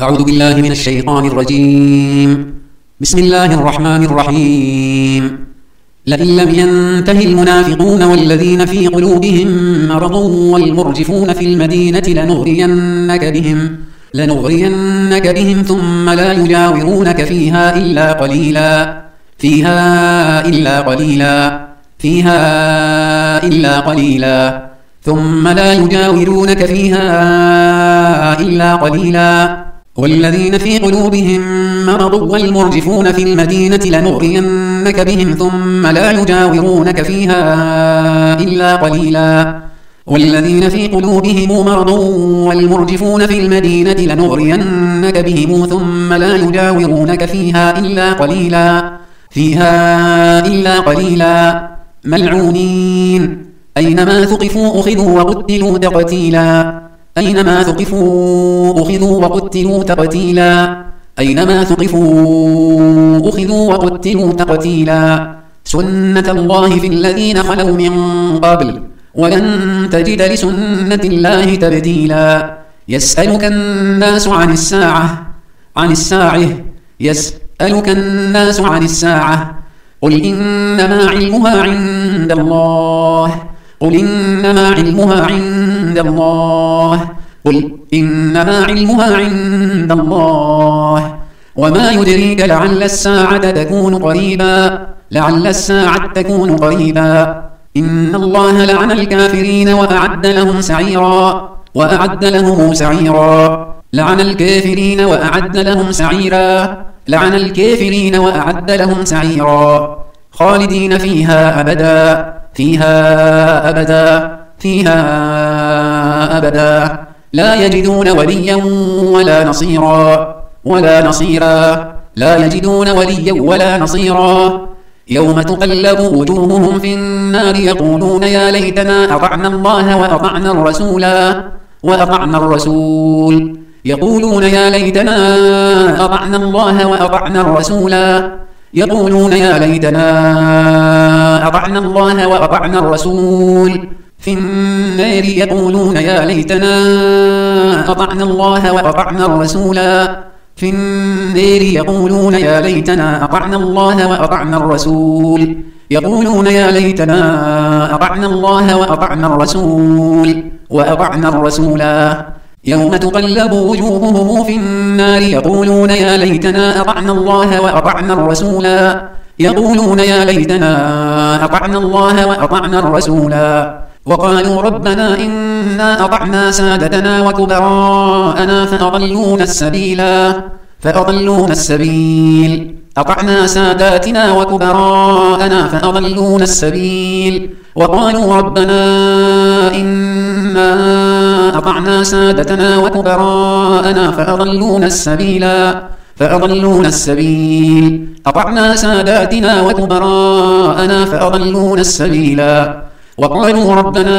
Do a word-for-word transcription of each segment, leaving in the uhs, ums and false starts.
أعوذ بالله من الشيطان الرجيم. بسم الله الرحمن الرحيم. لئن لم ينته المنافقون والذين في قلوبهم مرض والمرجفون في المدينة لنغرينك بهم لنغرينك بهم ثم لا يجاورونك فيها إلا قليلا فيها إلا قليلا فيها إلا قليلا ثم لا يجاورونك فيها إلا قليلا والذين في قلوبهم مرض والمرجفون في المدينة لنغرينك بهم ثم لا يجاورونك فيها إلا قليلا والذين في قلوبهم مرض والمرجفون في المدينة لنغرينك بهم ثم لا يجاورونك فيها إلا قليلا فيها إلا قليلا ملعونين أينما ثقفوا أخذوا وقتلوا تقتيلا أينما ثقفوا أخذوا وقتلوا تقتيلا أينما ثقفوا أخذوا وقتلوا تقتيلا سنة الله في الذين خلوا من قبل ولن تجد لسنة الله تبديلا يسألك الناس عن الساعة عن الساعة يسألك الناس عن الساعة قل إنما علمها عند الله قل إنما علمها عند الله قل إنما علمها عند الله وما يدريك لعل الساعة تكون قريبا لعل الساعة تكون قريبا إن الله لعن الكافرين وأعد لهم سعيرا وأعد لهم سعيرا لعن الكافرين وأعد لهم سعيرا لعن الكافرين وأعد لهم سعيرا خالدين فيها أبدا فيها أبدا فيها أبدا لا يجدون وليا ولا نصيرا ولا نصيرا لا يجدون وليا ولا نصيرا يوم تقلب وجوههم في النار يقولون يا ليتنا أطعنا الله وأطعنا الرسولا وأطعنا الرسول يقولون يا ليتنا أطعنا الله وأطعنا الرسولا يقولون يا ليتنا أطعنا الله وأطعنا الرسول في النار يقولون يا ليتنا أطعنا الله وأطعنا الرسولا في النار يقولون يا ليتنا أطعنا الله وأطعنا الرسول يقولون يا ليتنا أطعنا الله وأطعنا الرسول وأطعنا الرسولا يوم تقلب وجوههم في النار يقولون يا ليتنا أطعنا الله وأطعنا الرسولا يقولون يا ليتنا أطعنا الله وأطعنا الرسولا وقالوا ربنا إنا أطعنا سادتنا وكبراءنا فأضلونا السبيلا فأضلونا السبيل أطعنا ساداتنا وكبراءنا فأضلونا السبيل وقالوا ربنا إنا أطعنا سادتنا وكبراءنا فأضلونا السبيلا فأضلونا السبيل أطعنا ساداتنا وكبراءنا فأضلونا السبيلا وقالوا ربنا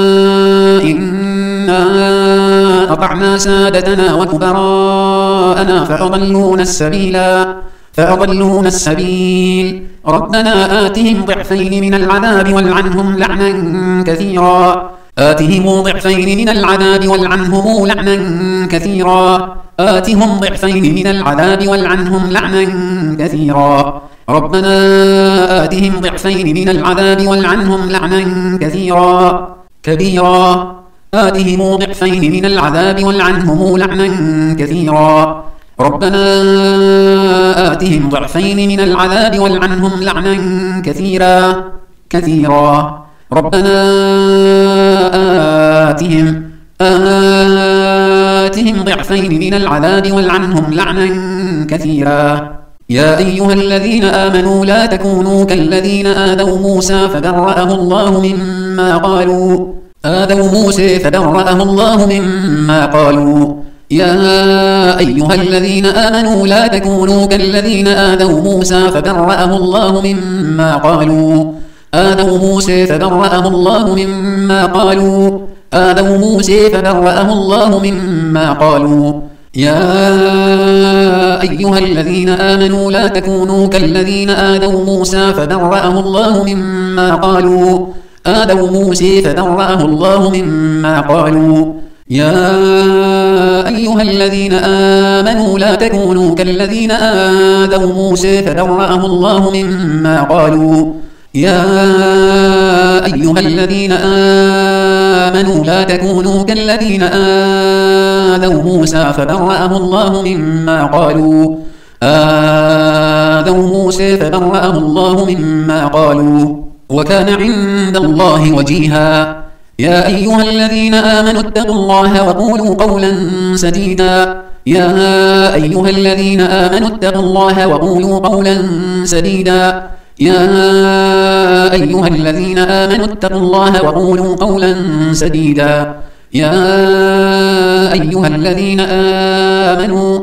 إنا أطعنا سادتنا وكبراءنا فأضلونا السبيلا فأضلونا السبيل ربنا آتهم ضعفين من العذاب والعنهم لعنا كثيرا آتهم ضعفين من العذاب والعنهم لعنا كثيرا آتهم ضعفين من العذاب والعنهم لعنا كثيرا ربنا آتهم ضعفين من العذاب والعنهم لعنا كثيرا كبيرا آتهم ضعفين من العذاب والعنهم لعنا كثيرا ربنا آتهم ضعفين من العذاب والعنهم لعنا كثيرا كثيرا ربنا آتهم آتهم ضعفين من العذاب والعنهم لعنا كثيرا يا أيها الذين آمنوا لا تكونوا كالذين آذوا موسى فبرأه الله مما قالوا آذوا موسى فبرأه الله مما قالوا يا أيها الذين آمنوا لا تكونوا كالذين آذوا موسى فبرأه الله مما قالوا آذوا موسى فبرأه الله مما قالوا آذوا موسى فبرأه الله مما قالوا يا أيها الذين آمنوا لا تكونوا كالذين آذوا موسى فبرأه الله مما قالوا آذوا موسى فبرأه الله مما قالوا يا أيها الذين آمنوا لا تكونوا كالذين آذوا موسى فبرأه الله مما قالوا يا أيها الذين آمنوا لا تكونوا كالذين آذوا موسى فبرأه الله مما قالوا آذوا موسى فبرأه الله مما قالوا وكان عند الله وجيها يا أيها الذين آمنوا اتقوا الله وقولوا قولا سديدا يا أيها الذين آمنوا اتقوا الله وقولوا قولا سديدا يا أيها الذين آمنوا اتقوا الله وقولوا قولا سديدا يا أيها الذين آمنوا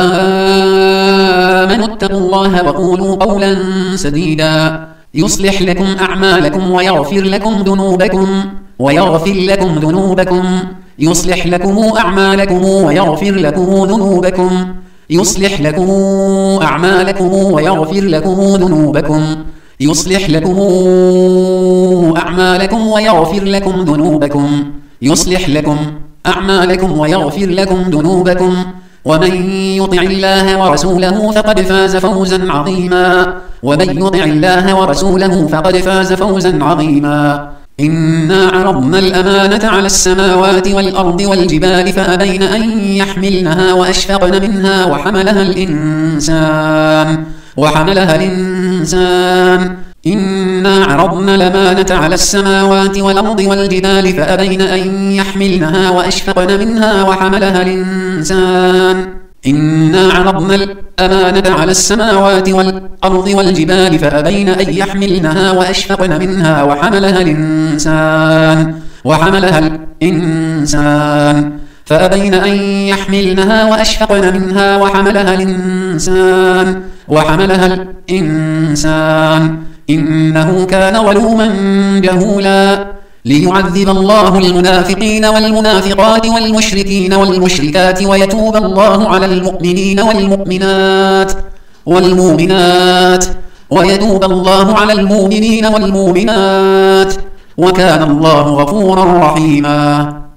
آمنوا اتقوا الله وقولوا قولا سديدا يصلح لكم أعمالكم ويغفر لكم ذنوبكم ويغفر لكم ذنوبكم يصلح لكم أعمالكم ويغفر لكم ذنوبكم يصلح لكم أعمالكم ويغفر لكم ذنوبكم يصلح لكم أعمالكم ويغفر لكم ذنوبكم يصلح لكم أعمالكم ويغفر لكم ذنوبكم ومن يطع الله ورسوله فقد فاز فوزا عظيما ومن يطع الله ورسوله فقد فاز فوزا عظيما إنا عرضنا الأمانة على السماوات والأرض والجبال فأبين أن يحملنها وأشفقن منها وحملها الإنسان وحملها الإنسان إنا عرضنا الأمانة على السماوات والأرض والجبال فأبين أن يحملنها وأشفقن منها وحملها الإنسان إنا عرضنا الأمانة على السماوات والأرض والجبال فأبين أن يحملنها وأشفقن منها وحملها الإنسان وحملها الإنسان فأبين أن يحملنها وأشفقن منها وحملها الإنسان وحملها الإنسان إنه كان ظلوما جهولا ليعذب الله المنافقين والمنافقات والمشركين والمشركات ويتوب الله على المؤمنين والمؤمنات والمؤمنات ويتوب الله على المؤمنين والمؤمنات وكان الله غفورا رحيما.